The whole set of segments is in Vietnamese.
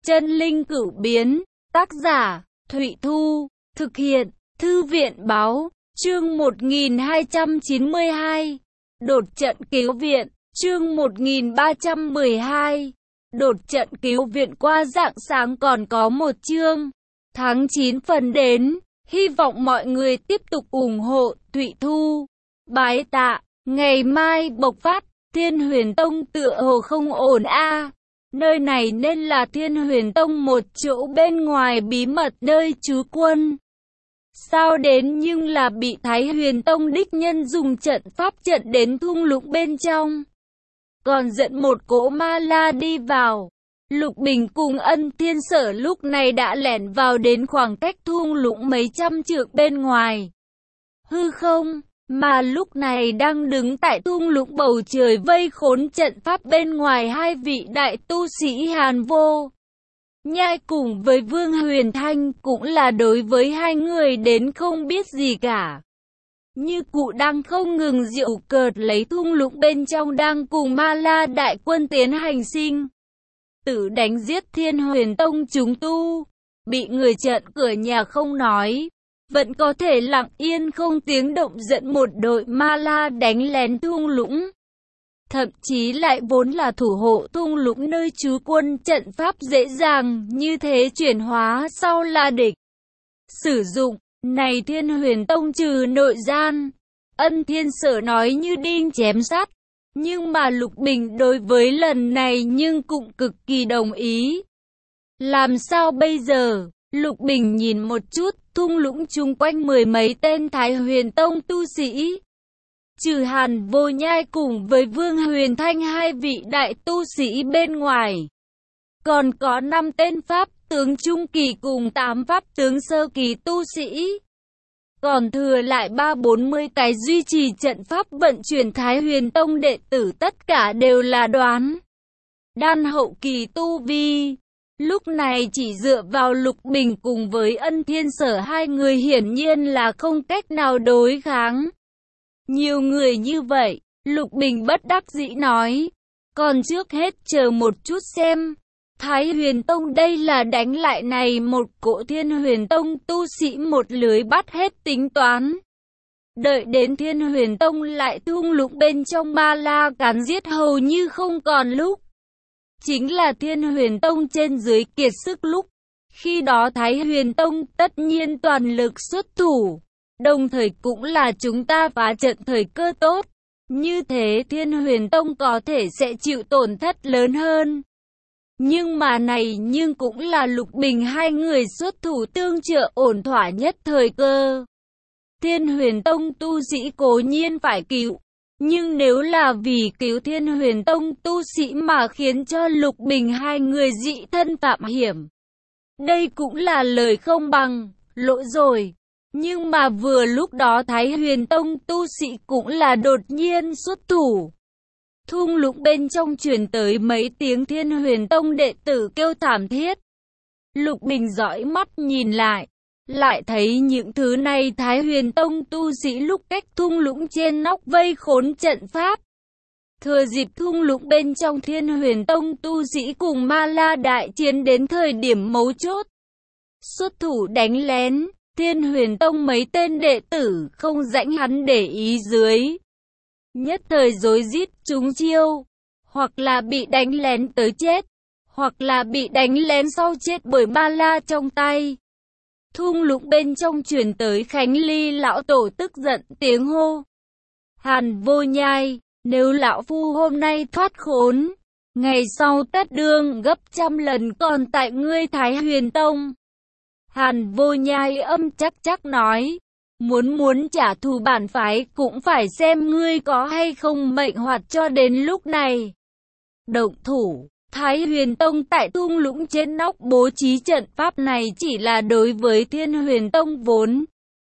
Chân linh cửu biến, tác giả, Thụy Thu, thực hiện, Thư viện báo, chương 1292, đột trận cứu viện, chương 1312, đột trận cứu viện. Qua rạng sáng còn có một chương, tháng 9 phần đến, hy vọng mọi người tiếp tục ủng hộ, Thụy Thu, bái tạ, ngày mai bộc phát, Thiên Huyền Tông tựa hồ không ổn a. Nơi này nên là Thiên Huyền Tông một chỗ bên ngoài bí mật nơi trú quân. Sao đến nhưng là bị Thái Huyền Tông đích nhân dùng trận pháp trận đến thung lũng bên trong. Còn dẫn một cỗ ma la đi vào. Lục Bình cùng Ân Thiên Sở lúc này đã lẻn vào đến khoảng cách thung lũng mấy trăm trượng bên ngoài. Hư không, mà lúc này đang đứng tại thung lũng bầu trời vây khốn trận pháp bên ngoài hai vị đại tu sĩ Hàn Vô Nhai cùng với Vương Huyền Thanh, cũng là đối với hai người đến không biết gì cả. Như cụ đang không ngừng giễu cợt lấy thung lũng bên trong đang cùng ma la đại quân tiến hành sinh tử đánh giết Thiên Huyền Tông chúng tu. Bị người trận cửa nhà không nói, vẫn có thể lặng yên không tiếng động dẫn một đội ma la đánh lén thung lũng. Thậm chí lại vốn là thủ hộ thung lũng nơi trú quân trận pháp dễ dàng như thế chuyển hóa sau là địch sử dụng. Này Thiên Huyền Tông trừ nội gian, Ân Thiên Sở nói như đinh chém sắt. Nhưng mà Lục Bình đối với lần này nhưng cũng cực kỳ đồng ý. Làm sao bây giờ? Lục Bình nhìn một chút thung lũng chung quanh mười mấy tên Thái Huyền Tông tu sĩ. Trừ Hàn Vô Nhai cùng với Vương Huyền Thanh hai vị đại tu sĩ bên ngoài. Còn có 5 tên Pháp tướng trung kỳ cùng 8 Pháp tướng sơ kỳ tu sĩ. Còn thừa lại 30-40 cái duy trì trận pháp vận chuyển Thái Huyền Tông đệ tử, tất cả đều là đoán đan hậu kỳ tu vi. Lúc này chỉ dựa vào Lục Bình cùng với Ân Thiên Sở hai người hiển nhiên là không cách nào đối kháng. Nhiều người như vậy, Lục Bình bất đắc dĩ nói, còn trước hết chờ một chút xem. Thái Huyền Tông đây là đánh lại này một cỗ Thiên Huyền Tông tu sĩ một lưới bắt hết tính toán. Đợi đến Thiên Huyền Tông lại thung lũng bên trong ma la cắn giết hầu như không còn lúc. Chính là Thiên Huyền Tông trên dưới kiệt sức lúc. Khi đó Thái Huyền Tông tất nhiên toàn lực xuất thủ. Đồng thời cũng là chúng ta phá trận thời cơ tốt. Như thế Thiên Huyền Tông có thể sẽ chịu tổn thất lớn hơn. Nhưng mà này nhưng cũng là Lục Bình hai người xuất thủ tương trợ ổn thỏa nhất thời cơ. Thiên Huyền Tông tu sĩ cố nhiên phải cứu. Nhưng nếu là vì cứu Thiên Huyền Tông tu sĩ mà khiến cho Lục Bình hai người dị thân phạm hiểm, đây cũng là lời không bằng, lỗi rồi. Nhưng mà vừa lúc đó Thái Huyền Tông tu sĩ cũng là đột nhiên xuất thủ. Thung lũng bên trong truyền tới mấy tiếng Thiên Huyền Tông đệ tử kêu thảm thiết. Lục Bình dõi mắt nhìn lại thấy những thứ này Thái Huyền Tông tu sĩ lúc cách thung lũng trên nóc vây khốn trận pháp. Thừa dịp thung lũng bên trong Thiên Huyền Tông tu sĩ cùng ma la đại chiến đến thời điểm mấu chốt, xuất thủ đánh lén. Thiên Huyền Tông mấy tên đệ tử không rãnh hắn để ý dưới, nhất thời rối rít trúng chiêu, hoặc là bị đánh lén tới chết, hoặc là bị đánh lén sau chết bởi ma la trong tay. Thung lũng bên trong truyền tới Khánh Ly lão tổ tức giận tiếng hô. Hàn Vô Nhai, nếu lão phu hôm nay thoát khốn, ngày sau tất đương gấp trăm lần còn tại ngươi Thái Huyền Tông. Hàn Vô Nhai âm chắc nói, muốn trả thù bản phái cũng phải xem ngươi có hay không mệnh hoạt cho đến lúc này. Động thủ, Thái Huyền Tông tại thung lũng trên nóc bố trí trận pháp này chỉ là đối với Thiên Huyền Tông vốn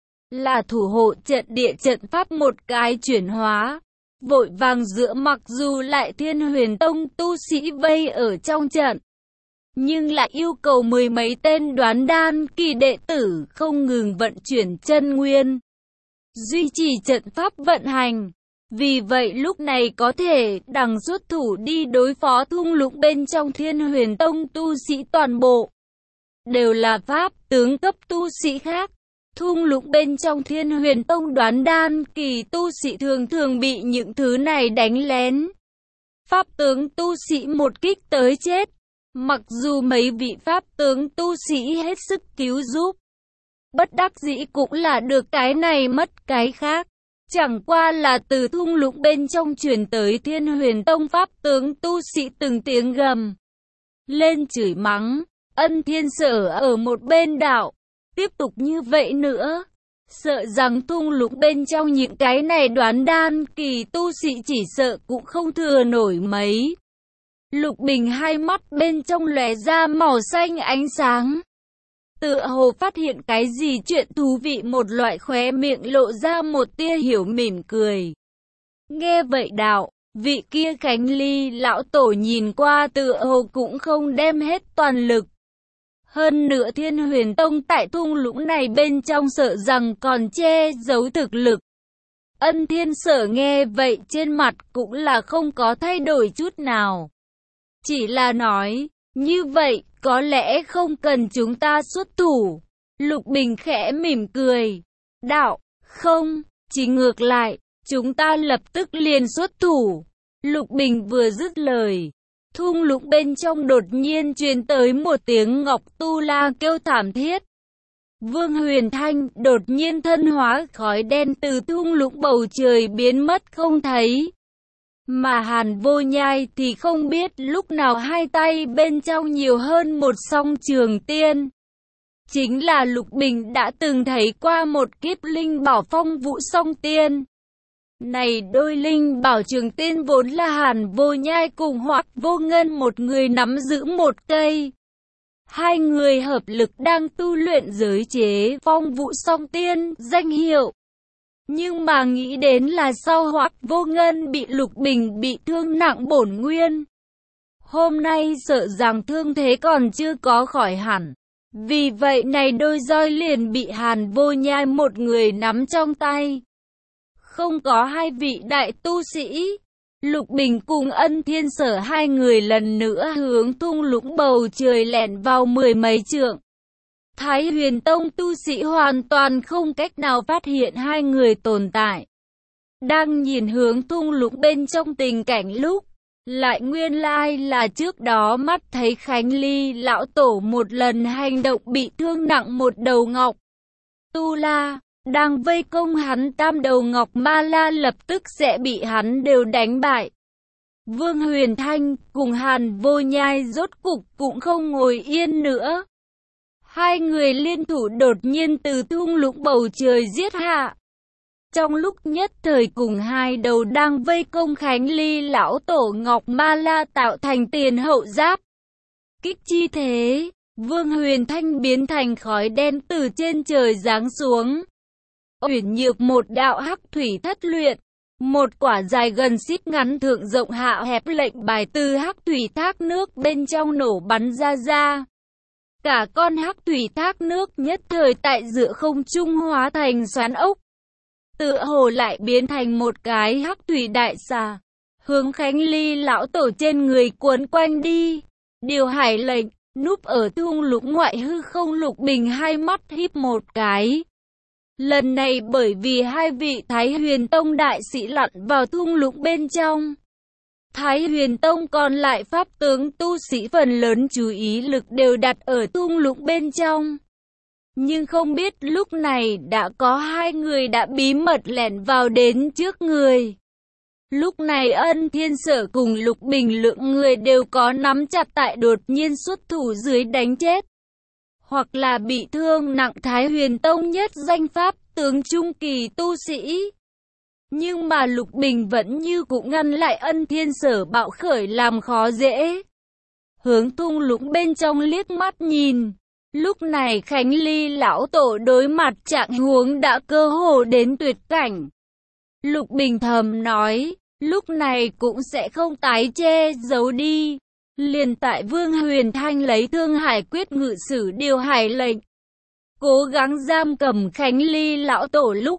là thủ hộ trận địa trận pháp một cái chuyển hóa. Vội vàng giữa mặc dù lại Thiên Huyền Tông tu sĩ vây ở trong trận, nhưng lại yêu cầu mười mấy tên đoán đan kỳ đệ tử không ngừng vận chuyển chân nguyên, duy trì trận pháp vận hành. Vì vậy lúc này có thể đằng xuất thủ đi đối phó thung lũng bên trong Thiên Huyền Tông tu sĩ toàn bộ. Đều là pháp tướng cấp tu sĩ khác. Thung lũng bên trong Thiên Huyền Tông đoán đan kỳ tu sĩ thường thường bị những thứ này đánh lén. Pháp tướng tu sĩ một kích tới chết. Mặc dù mấy vị pháp tướng tu sĩ hết sức cứu giúp, bất đắc dĩ cũng là được cái này mất cái khác. Chẳng qua là từ thung lũng bên trong truyền tới Thiên Huyền Tông pháp tướng tu sĩ từng tiếng gầm lên chửi mắng. Ân Thiên Sở ở một bên đạo, tiếp tục như vậy nữa, sợ rằng thung lũng bên trong những cái này đoán đan kỳ tu sĩ chỉ sợ cũng không thừa nổi mấy. Lục Bình hai mắt bên trong lóe ra màu xanh ánh sáng, tựa hồ phát hiện cái gì chuyện thú vị, một loại khóe miệng lộ ra một tia hiểu mỉm cười. Nghe vậy đạo, vị kia Khánh Ly lão tổ nhìn qua tựa hồ cũng không đem hết toàn lực. Hơn nữa Thiên Huyền Tông tại thung lũng này bên trong sợ rằng còn che giấu thực lực. Ân Thiên Sở nghe vậy trên mặt cũng là không có thay đổi chút nào. Chỉ là nói, như vậy, có lẽ không cần chúng ta xuất thủ. Lục Bình khẽ mỉm cười. Đạo, không, chỉ ngược lại, chúng ta lập tức liền xuất thủ. Lục Bình vừa dứt lời, thung lũng bên trong đột nhiên truyền tới một tiếng Ngọc Tu La kêu thảm thiết. Vương Huyền Thanh đột nhiên thân hóa khói đen từ thung lũng bầu trời biến mất không thấy. Mà Hàn Vô Nhai thì không biết lúc nào hai tay bên trong nhiều hơn một song trường tiên. Chính là Lục Bình đã từng thấy qua một kiếp linh bảo phong vũ song tiên. Này đôi linh bảo trường tiên vốn là Hàn Vô Nhai cùng Hoắc Vô Ngân một người nắm giữ một cây. Hai người hợp lực đang tu luyện giới chế phong vũ song tiên danh hiệu. Nhưng mà nghĩ đến là sau Hoắc Vô Ngân bị Lục Bình bị thương nặng bổn nguyên. Hôm nay sợ rằng thương thế còn chưa có khỏi hẳn. Vì vậy này đôi roi liền bị Hàn Vô Nhai một người nắm trong tay. Không có hai vị đại tu sĩ. Lục Bình cùng Ân Thiên Sở hai người lần nữa hướng thung lũng bầu trời lẻn vào mười mấy trượng. Thái Huyền Tông tu sĩ hoàn toàn không cách nào phát hiện hai người tồn tại. Đang nhìn hướng thung lũng bên trong tình cảnh lúc, lại nguyên lai là trước đó mắt thấy Khánh Ly lão tổ một lần hành động bị thương nặng một đầu ngọc Tu La, đang vây công hắn tam đầu ngọc Ma La lập tức sẽ bị hắn đều đánh bại. Vương Huyền Thanh cùng Hàn Vô Nhai rốt cục cũng không ngồi yên nữa. Hai người liên thủ đột nhiên từ thung lũng bầu trời giết hạ. Trong lúc nhất thời cùng hai đầu đang vây công Khánh Ly lão tổ Ngọc Ma La tạo thành tiền hậu giáp. Kích chi thế, Vương Huyền Thanh biến thành khói đen từ trên trời giáng xuống. Uyển Nhược một đạo hắc thủy thất luyện, một quả dài gần xít ngắn thượng rộng hạ hẹp lệnh bài từ hắc thủy thác nước bên trong nổ bắn ra. Cả con hắc thủy thác nước nhất thời tại giữa không trung hóa thành xoắn ốc. Tựa hồ lại biến thành một cái hắc thủy đại xà, hướng Khánh Ly lão tổ trên người cuốn quanh đi. Điều hải lệnh, núp ở thung lũng ngoại hư không. Lục Bình hai mắt híp một cái. Lần này bởi vì hai vị Thái Huyền Tông đại sĩ lặn vào thung lũng bên trong. Thái Huyền Tông còn lại pháp tướng tu sĩ phần lớn chú ý lực đều đặt ở thung lũng bên trong. Nhưng không biết lúc này đã có hai người đã bí mật lẻn vào đến trước người. Lúc này Ân Thiên Sở cùng Lục Bình lượng người đều có nắm chặt tại đột nhiên xuất thủ dưới đánh chết. Hoặc là bị thương nặng Thái Huyền Tông nhất danh pháp tướng trung kỳ tu sĩ. Nhưng mà Lục Bình vẫn như cũng ngăn lại Ân Thiên Sở bạo khởi làm khó dễ. Hướng thung lũng bên trong liếc mắt nhìn. Lúc này Khánh Ly lão tổ đối mặt trạng huống đã cơ hồ đến tuyệt cảnh. Lục Bình thầm nói, lúc này cũng sẽ không tái che giấu đi. Liền tại Vương Huyền Thanh lấy Thương Hải Quyết ngự sử điều hải lệnh, cố gắng giam cầm Khánh Ly lão tổ lúc,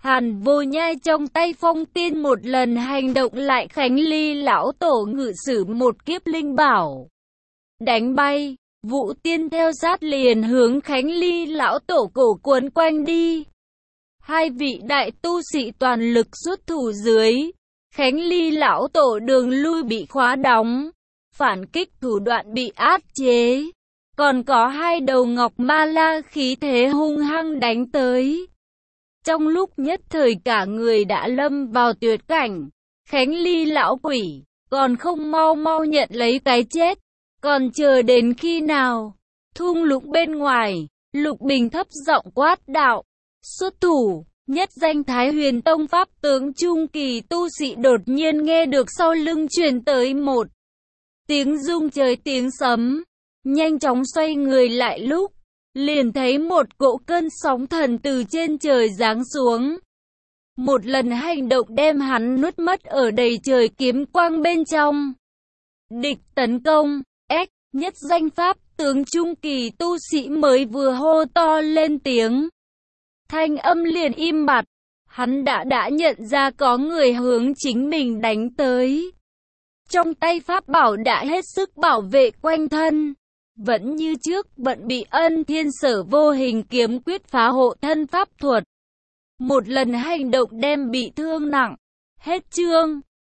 Hàn Vô Nhai trong tay Phong Tiên một lần hành động lại Khánh Ly lão tổ ngự sử một kiếp linh bảo. Đánh bay, Vũ Tiên theo sát liền hướng Khánh Ly lão tổ cổ cuốn quanh đi. Hai vị đại tu sĩ toàn lực xuất thủ dưới, Khánh Ly lão tổ đường lui bị khóa đóng, phản kích thủ đoạn bị áp chế. Còn có hai đầu ngọc ma la khí thế hung hăng đánh tới. Trong lúc nhất thời cả người đã lâm vào tuyệt cảnh, Khánh Ly lão quỷ, còn không mau mau nhận lấy cái chết, còn chờ đến khi nào? Thung lũng bên ngoài, Lục Bình thấp giọng quát đạo, xuất thủ. Nhất danh Thái Huyền Tông pháp tướng trung kỳ tu sĩ đột nhiên nghe được sau lưng truyền tới một tiếng rung trời tiếng sấm, nhanh chóng xoay người lại lúc liền thấy một cỗ cơn sóng thần từ trên trời giáng xuống. Một lần hành động đem hắn nuốt mất ở đầy trời kiếm quang bên trong. Địch tấn công, nhất danh pháp tướng trung kỳ tu sĩ mới vừa hô to lên tiếng. Thanh âm liền im bặt, hắn đã nhận ra có người hướng chính mình đánh tới. Trong tay pháp bảo đã hết sức bảo vệ quanh thân. Vẫn như trước bận bị Ân Thiên Sở vô hình kiếm quyết phá hộ thân pháp thuật. Một lần hành động đem bị thương nặng. Hết chương.